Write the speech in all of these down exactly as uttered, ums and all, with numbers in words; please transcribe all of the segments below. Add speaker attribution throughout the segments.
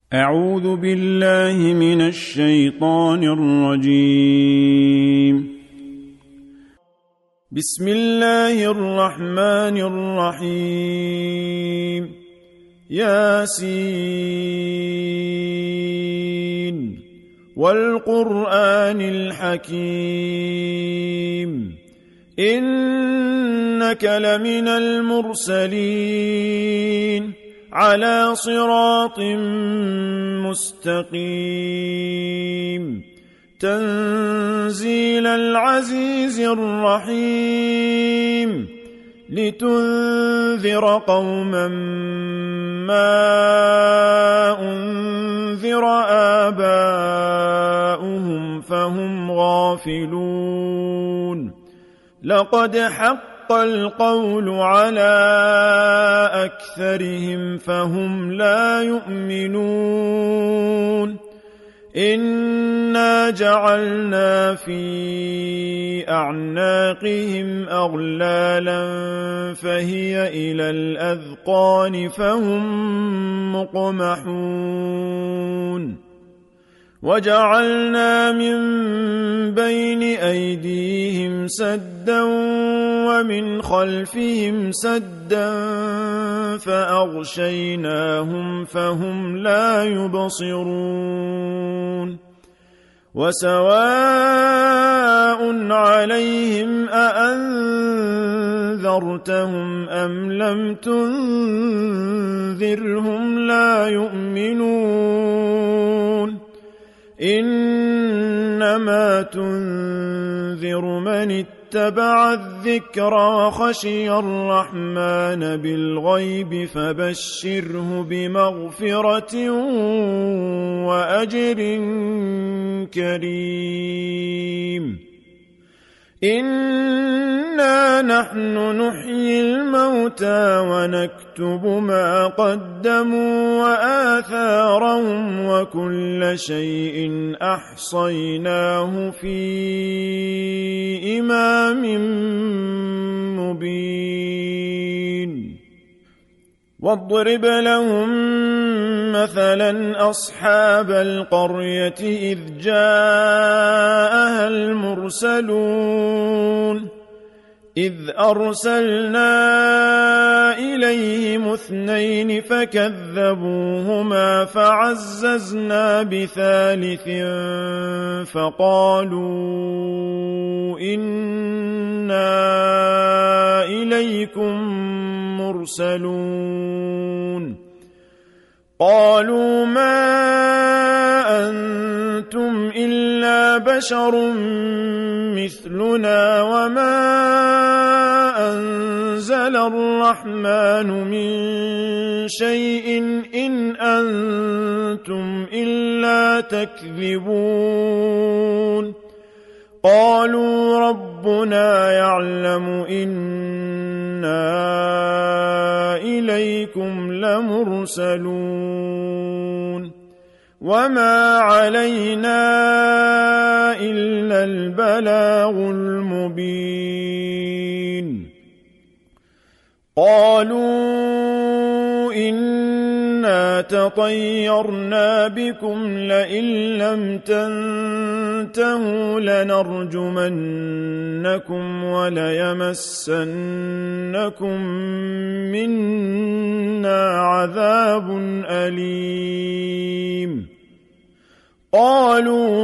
Speaker 1: أعوذ بالله من الشيطان الرجيم. بسم الله الرحمن الرحيم. ياسين والقرآن الحكيم إنك لمن المرسلين على صراط مستقيم تنزيل العزيز الرحيم لتنذر قوما ما أنذر آباؤهم فهم غافلون. لقد حق القول على أكثرهم فهم لا يؤمنون. إنا جعلنا في أعناقهم أغلالا فهي إلى الأذقان فهم مقمحون. وجعلنا من بين أيديهم سدا ومن خلفهم سدا فأغشيناهم فهم لا يبصرون. وسواء عليهم أأنذرتهم أم لم تنذرهم لا يؤمنون. إنما تنذر من اتبع الذكر وخشي الرحمن بالغيب فبشره بمغفرة وأجر كريم. إنا نحن نحيي الموتى ونكتب ما قدموا وآثارهم وكل شيء أحصيناه في إمام مبين. واضرب لهم مثلا أصحاب القرية إذ جاءها المرسلون إذ أرسلنا إليهم اثنين فكذبوهما فعززنا بثالث فقالوا إنا إليكم مرسلون. قالوا ما أنتم إلا بشر مثلنا وما أنزل الرحمن من شيء إن أنتم إلا تكذبون. قالوا ربنا يعلم إنا إليكم لمرسلون وما علينا إلا البلاغ المبين. قالوا إنا تطيرنا بكم لئن لم تنتهوا لنرجمنكم وليمسنكم منا عذاب أليم. قالوا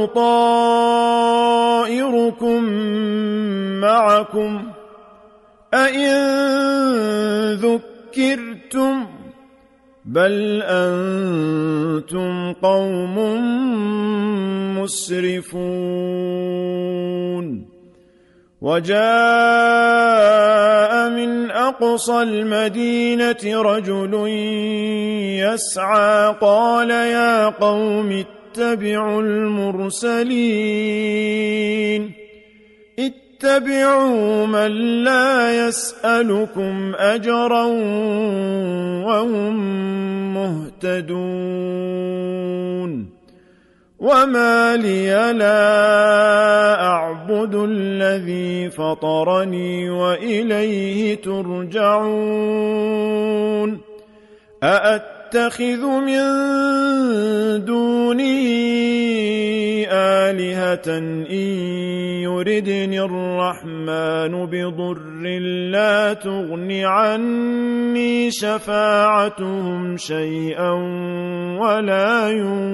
Speaker 1: طائركم معكم أئن ذكرتم بل أنتم قوم مسرفون. وجاء من أقصى المدينة رجل يسعى قال يا قوم اتبعوا المرسلين اتبعوا من لا يسألكم أجرا وهم مهتدون. وما لي لا أعبد الذي فطرني وإليه ترجعون. أأتخذ أتخذ من دونه آلهة إن يردني الرحمن بضر لا تغن عني شفاعتهم شيئا ولا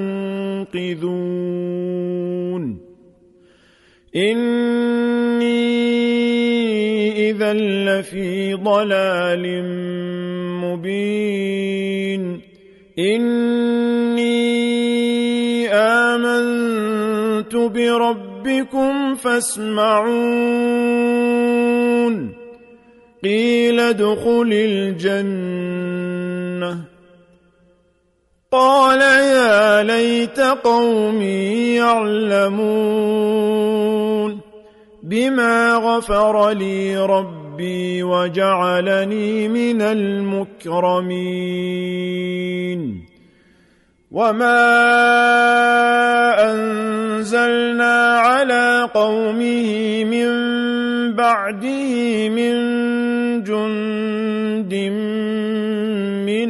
Speaker 1: ينقذون إني إذا لفي ضلال مبين إني آمنت بربكم فاسمعون قيل ادخل الجنة قال يا ليت قومي يعلمون بما غفر لي ربي وجعلني من المكرمين وما أنزلنا على قومه من بعده من جند من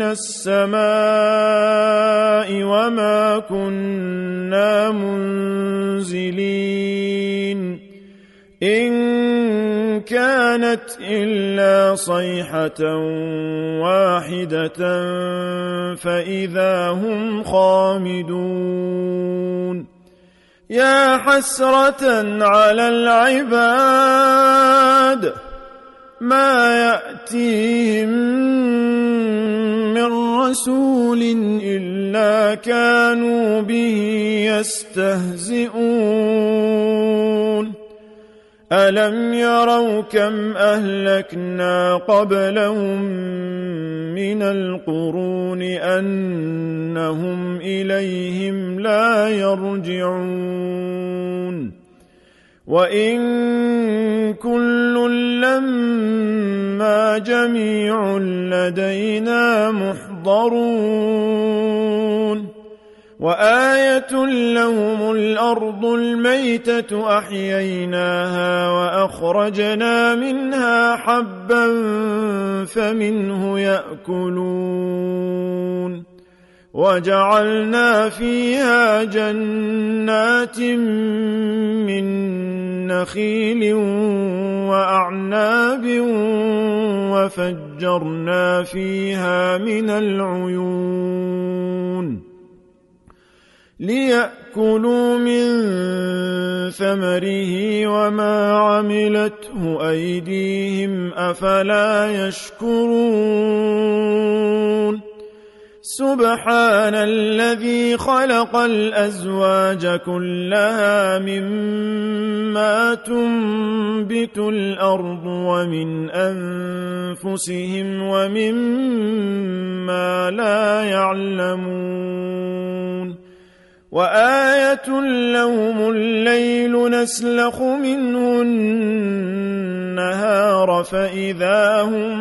Speaker 1: السماء وما كنا منزلين إن كانت إلا صيحة واحدة فإذا هم خامدون يا حسرة على العباد ما يأتيهم من رسول إلا كانوا به يستهزئون ألم يروا كم أهلكنا قبلهم من القرون أنهم إليهم لا يرجعون وإن كل لما جميع لدينا محضرون وآية لهم الأرض الميتة أحييناها وأخرجنا منها حبا فمنه يأكلون وجعلنا فيها جنات من نخيل وأعناب وفجرنا فيها من العيون ليأكلوا من ثمره وما عملته أيديهم أفلا يشكرون سبحان الذي خلق الأزواج كلها مما تنبت الأرض ومن أنفسهم ومما لا يعلمون وآية لهم الليل نسلخ منه النهار فإذا هم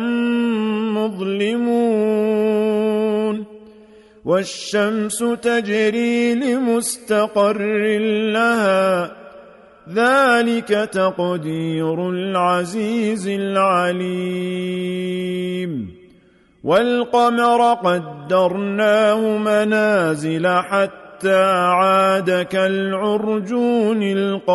Speaker 1: مظلمون والشمس تجري لمستقر لها ذلك تقدير العزيز العليم والقمر قدرناه منازل حتى عاد كالعرجون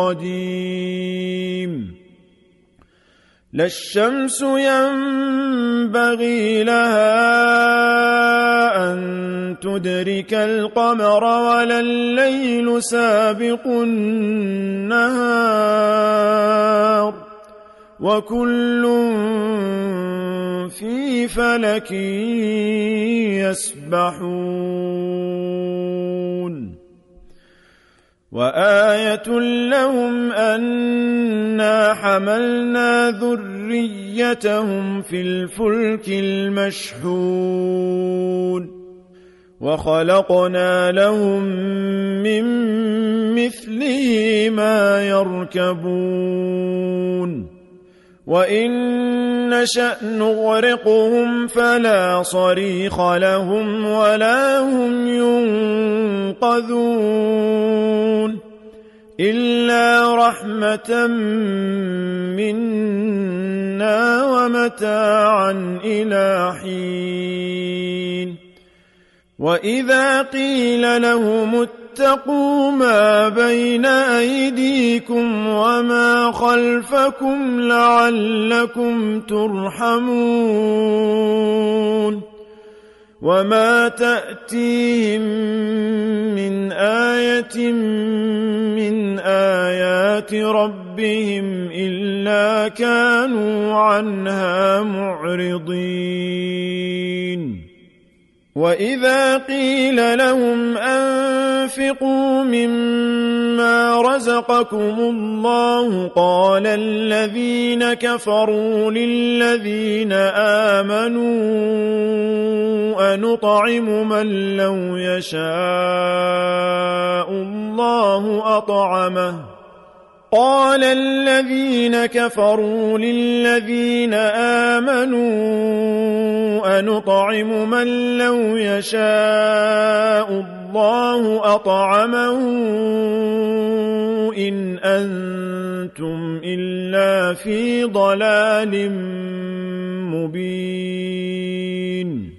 Speaker 1: القديم لا الشمس ينبغي لها أن تدرك القمر ولا الليل سابق النهار وكل في فلك يسبحون وآية لهم أنا حملنا ذريتهم في الفلك المشحون وخلقنا لهم من مثله ما يركبون وإن نشأ نغرقهم فلا صريخ لهم ولا هم ينقذون إلا رحمة منا ومتاعا إلى حين وإذا قيل لهم اتقوا ما بين أيديكم وما خلفكم لعلكم ترحمون وما تأتيهم من آية من آيات ربهم إلا كانوا عنها معرضين وإذا قيل لهم أنفقوا مما رزقكم الله قال الذين كفروا للذين آمنوا أنطعم من لو يشاء الله أطعمه قال الذين كفروا للذين آمنوا أنطعم من لو يشاء الله أطعمه إن أنتم إلا في ضلال مبين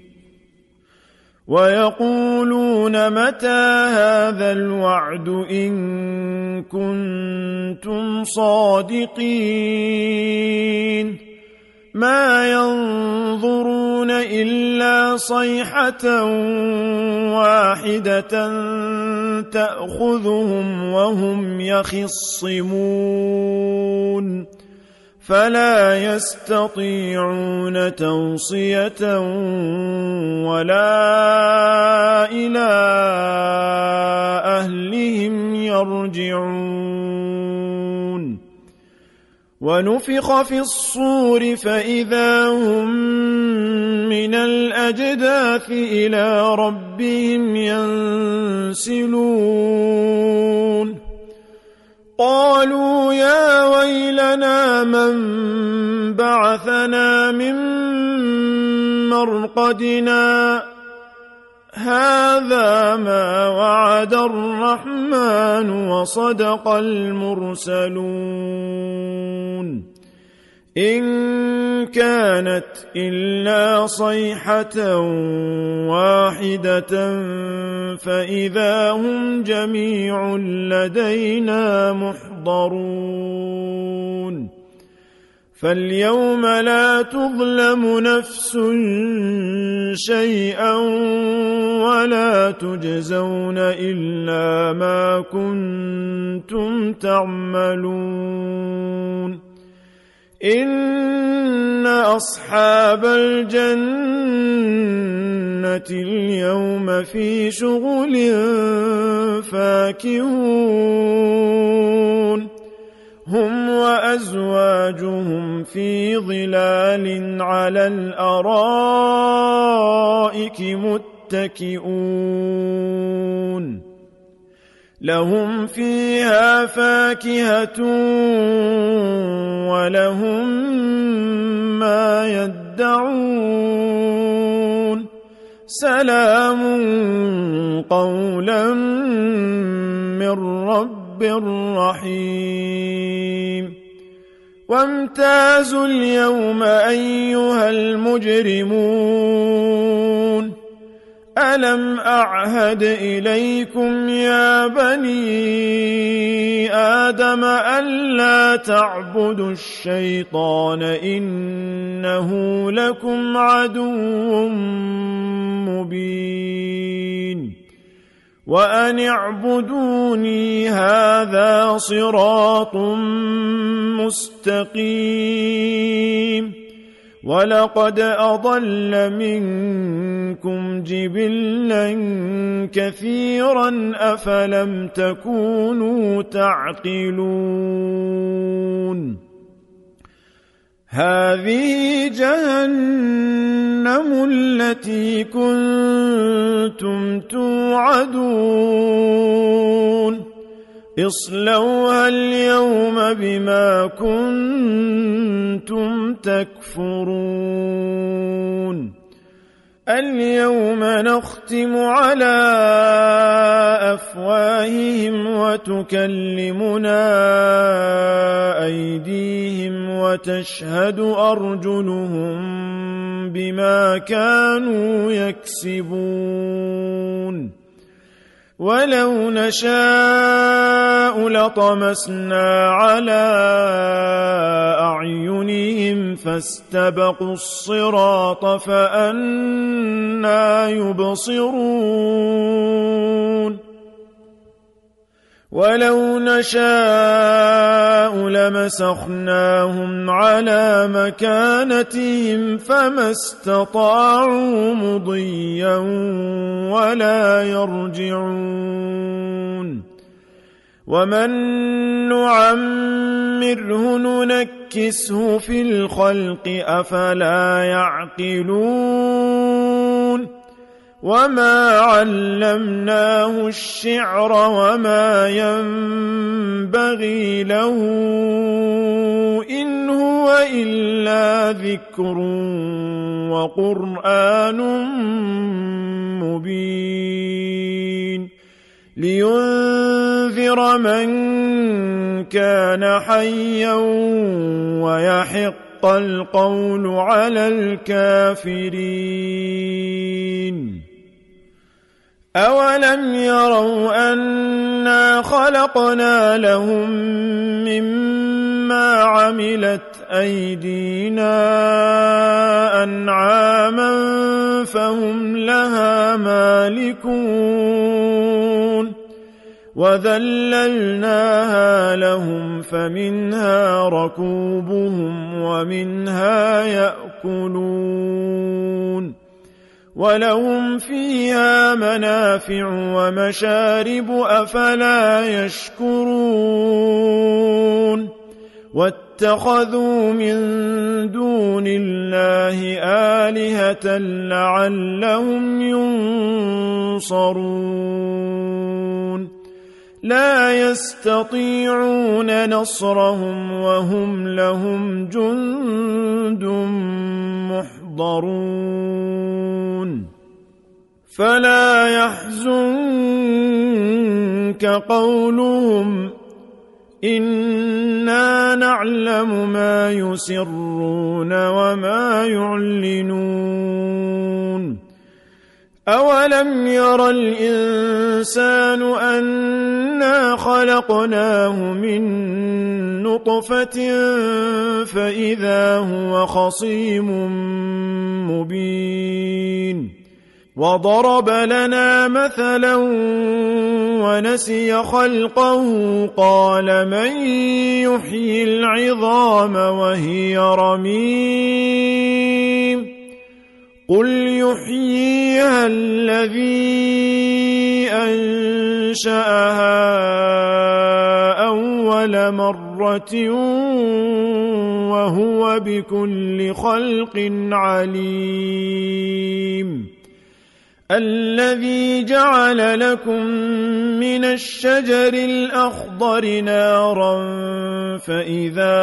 Speaker 1: ويقولون متى هذا الوعد إن كنتم صادقين ما ينظرون إلا صيحة واحدة تأخذهم وهم يخصمون فلا يستطيعون توصية ولا إلى أهلهم يرجعون ونفخ في الصور فإذا هم من الأجداث إلى ربهم ينسلون قالوا يا ويلنا من بعثنا من مرقدنا هذا ما وعد الرحمن وصدق المرسلون إن كانت إلا صيحة واحدة فإذا هم جميع لدينا محضرون فاليوم لا تظلم نفس شيئا ولا تجزون إلا ما كنتم تعملون إن أصحاب الجنة اليوم في شغل فاكهون هم وأزواجهم في ظلال على الأرائك متكئون لهم فيها فاكهة ولهم ما يدعون سلام قولا من رب رحيم وامتازوا اليوم أيها المجرمون ألم أعهد إليكم يا بني آدم ألا تعبدوا الشيطان إنه لكم عدو مبين وأن اعبدوني هذا صراط مستقيم ولقد أضل منكم جبلا كثيرا أفلم تكونوا تعقلون هذه جهنم التي كنتم توعدون اصلوها اليوم بما كنتم تكفرون اليوم نختم على أفواههم وتكلمنا أيديهم وتشهد أرجلهم بما كانوا يكسبون ولو نشاء لطمسنا على أعينهم فاستبقوا الصراط فأنى يبصرون ولو نشاء لمسخناهم على مكانتهم فما استطاعوا مضيا ولا يرجعون ومن نعمره ننكسه في الخلق أفلا يعقلون وما علمناه الشعر وما ينبغي له إن هو إلا ذكر وقرآن مبين لينذر من كان حيا ويحق القول على الكافرين أولم يروا أنا خلقنا لهم مما عملت أيدينا أنعاما فهم لها مالكون وذللناها لهم فمنها ركوبهم ومنها يأكلون ولهم فيها منافع ومشارب أفلا يشكرون واتخذوا من دون الله آلهة لعلهم ينصرون لا يستطيعون نصرهم وهم لهم جند محضرون فلا يحزنك قولهم إنا نعلم ما يسرون وما يعلنون أولم ير الإنسان أنا خلقناه من نطفة فإذا هو خصيم مبين وضرب لنا مثلا ونسي خلقه قال من يحيي العظام وهي رميم قل يحييها الذي أنشأها أول مرة وهو بكل خلق عليم الذي جعل لكم من الشجر الأخضر نارا فإذا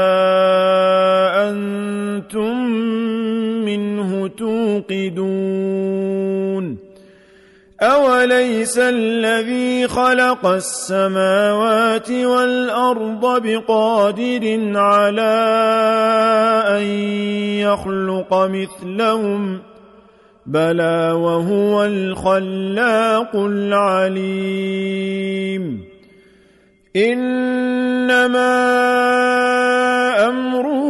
Speaker 1: أنتم منه توقدون أوليس الذي خلق السماوات والأرض بقادر على أن يخلق مثلهم بلى وهو الخلاق العليم إنما أمره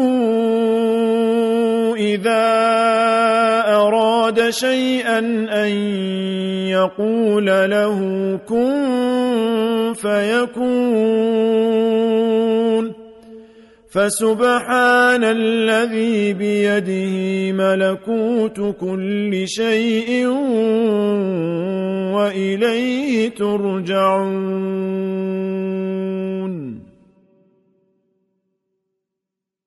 Speaker 1: إذا أراد شيئا أن يقول له كن فيكون فسبحان الذي بيده ملكوت كل شيء وإليه ترجعون